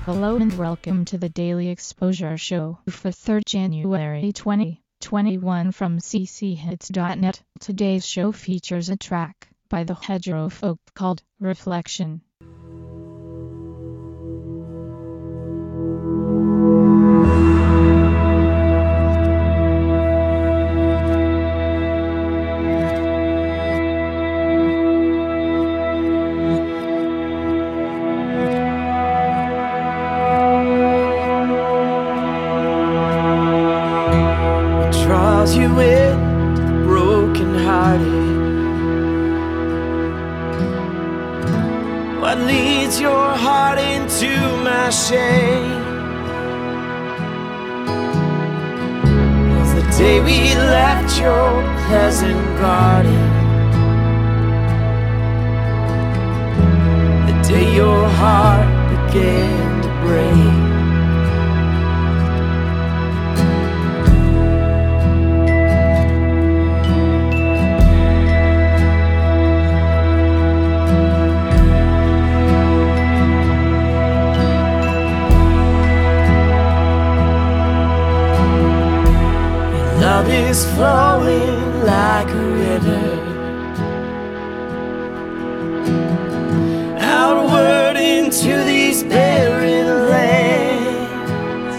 Hello and welcome to the Daily Exposure Show for 3rd January 2021 from cchits.net. Today's show features a track by the Hedgerow Folk called Reflection. Draws you in, broken hearted. What leads your heart into my shame? Was the day we left your pleasant garden, the day your heart began to break. Love is flowing like a river, outward into these barren lands.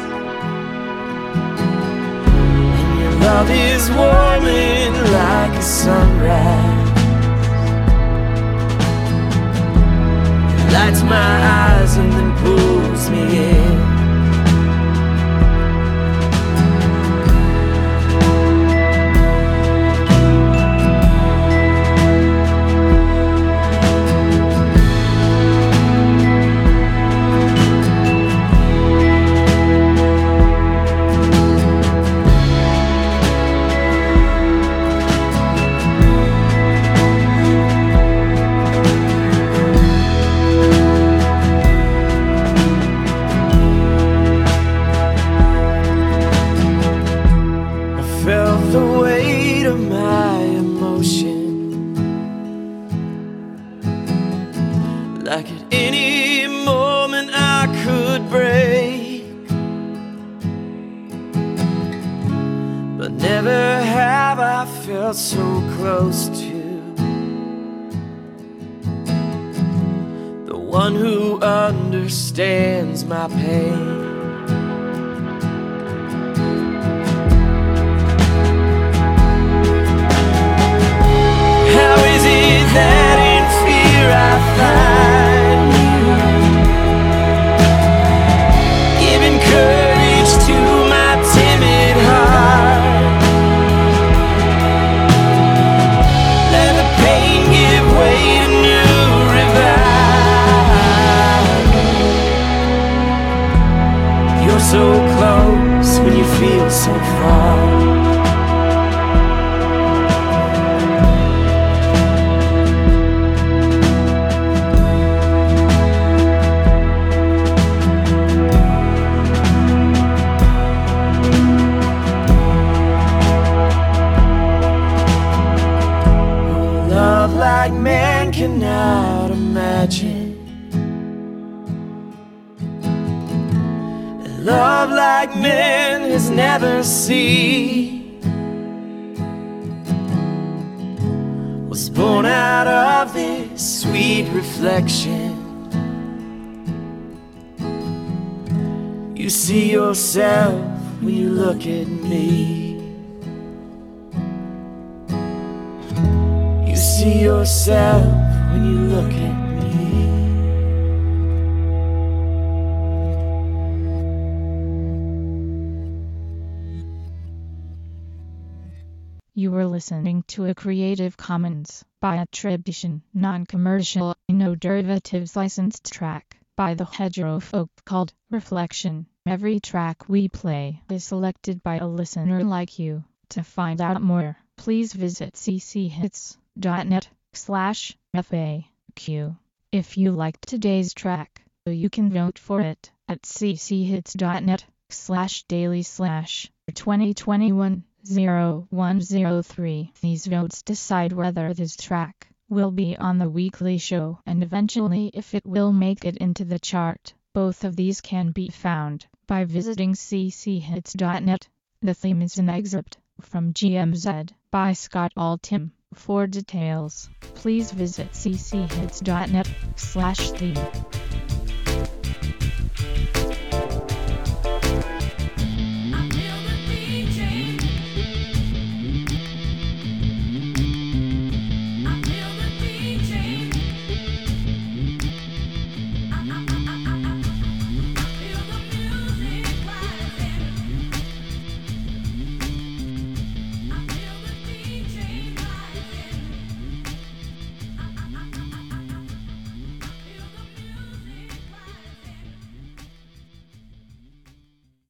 And your love is warming like a sunrise. It lights my eyes and then pulls me in. Felt the weight of my emotion, like at any moment I could break. But never have I felt so close to the one who understands my pain. That in fear I find you, giving courage to my timid heart. Let the pain give way to new revival. You're so close when you feel so far. Like man cannot imagine, and love like man has never seen, was born out of this sweet reflection. You see yourself when you look at me. See yourself when you look at me. You were listening to a Creative Commons by attribution, non-commercial, no derivatives licensed track by the Hedgerow Folk called Reflection. Every track we play is selected by a listener like you. To find out more, please visit cchits.net/FAQ. If you liked today's track, you can vote for it at cchits.net/daily/2021-0103. These votes decide whether this track will be on the weekly show and eventually if it will make it into the chart. Both of these can be found by visiting cchits.net. The theme is an excerpt from GMZ by Scott Altham. For details, please visit cchits.net/theme.